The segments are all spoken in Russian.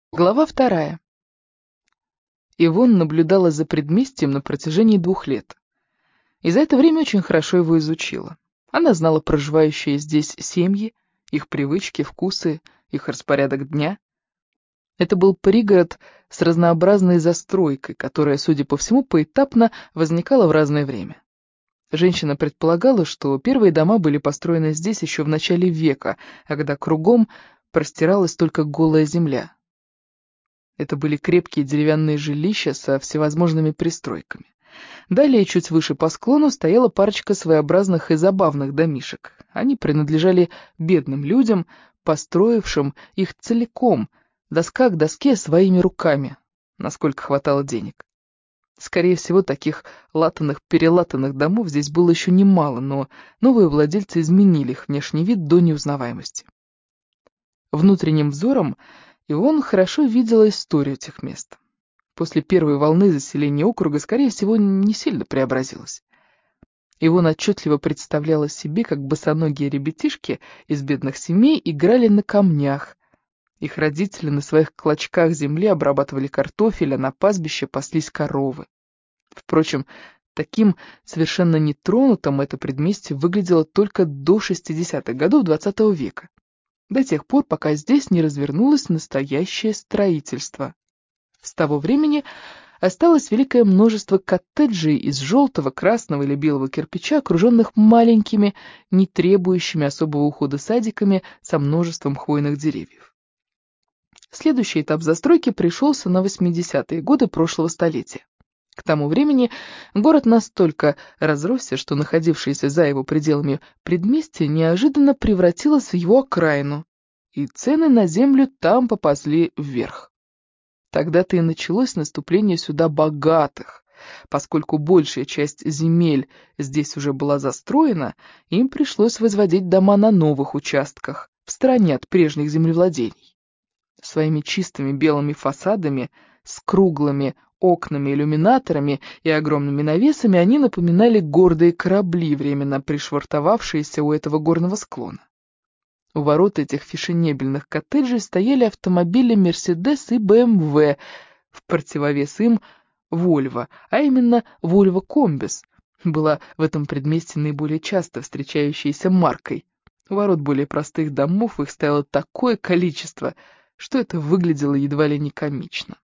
Глава 2. Ивонна наблюдала за предместьем на протяжении 2 лет. И за это время очень хорошо его изучила. Она знала проживающие здесь семьи, их привычки, вкусы, их распорядок дня. Это был пригород с разнообразной застройкой, которая, судя по всему, поэтапно возникала в разное время. Женщина предполагала, что первые дома были построены здесь еще в начале века, когда кругом простиралась только голая земля. Это были крепкие деревянные жилища со всевозможными пристройками. Далее, чуть выше по склону, стояла парочка своеобразных и забавных домишек. Они принадлежали бедным людям, построившим их целиком, доска к доске своими руками, насколько хватало денег. Скорее всего, таких латаных-перелатанных домов здесь было еще немало, но новые владельцы изменили их внешний вид до неузнаваемости. Внутренним взором Ивонна хорошо видела историю этих мест. После первой волны заселения округа, скорее всего, не сильно преобразилась. Ивонна отчетливо представляла себе, как босоногие ребятишки из бедных семей играли на камнях. Их родители на своих клочках земли обрабатывали картофель, а на пастбище паслись коровы. Впрочем, таким совершенно нетронутым это предместье выглядело только до 60-х годов XX века. До тех пор, пока здесь не развернулось настоящее строительство. С того времени осталось великое множество коттеджей из желтого, красного или белого кирпича, окруженных маленькими, не требующими особого ухода садиками со множеством хвойных деревьев. Следующий этап застройки пришелся на 80-е годы прошлого столетия. К тому времени город настолько разросся, что находившееся за его пределами предместье неожиданно превратилось в его окраину, и цены на землю там поползли вверх. Тогда-то и началось наступление сюда богатых. Поскольку большая часть земель здесь уже была застроена, им пришлось возводить дома на новых участках, в стороне от прежних землевладений. Своими чистыми белыми фасадами, с круглыми окнами, иллюминаторами и огромными навесами они напоминали гордые корабли, временно пришвартовавшиеся у этого горного склона. У ворот этих фешенебельных коттеджей стояли автомобили «Мерседес» и «БМВ», в противовес им «Вольво», а именно «Вольво Комбис» была в этом предместье наиболее часто встречающейся маркой. У ворот более простых домов их стояло такое количество, что это выглядело едва ли не комично.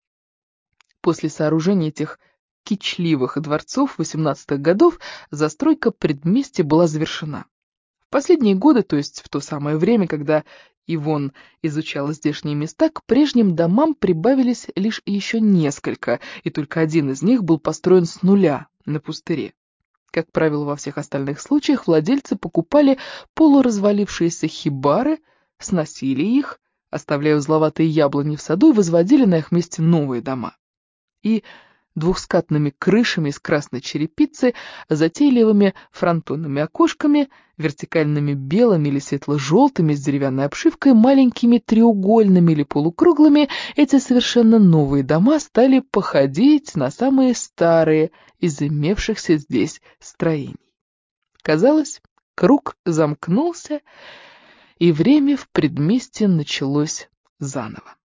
После сооружения этих кичливых дворцов 18-х годов застройка предместья была завершена. В последние годы, то есть в то самое время, когда Ивонна изучала здешние места, к прежним домам прибавились лишь еще несколько, и только один из них был построен с нуля, на пустыре. Как правило, во всех остальных случаях владельцы покупали полуразвалившиеся хибары, сносили их, оставляя узловатые яблони в саду, и возводили на их месте новые дома. И двухскатными крышами из красной черепицы, затейливыми фронтонными окошками, вертикальными белыми или светло-желтыми с деревянной обшивкой, маленькими треугольными или полукруглыми, эти совершенно новые дома стали походить на самые старые из имевшихся здесь строений. Казалось, круг замкнулся, и время в предместье началось заново.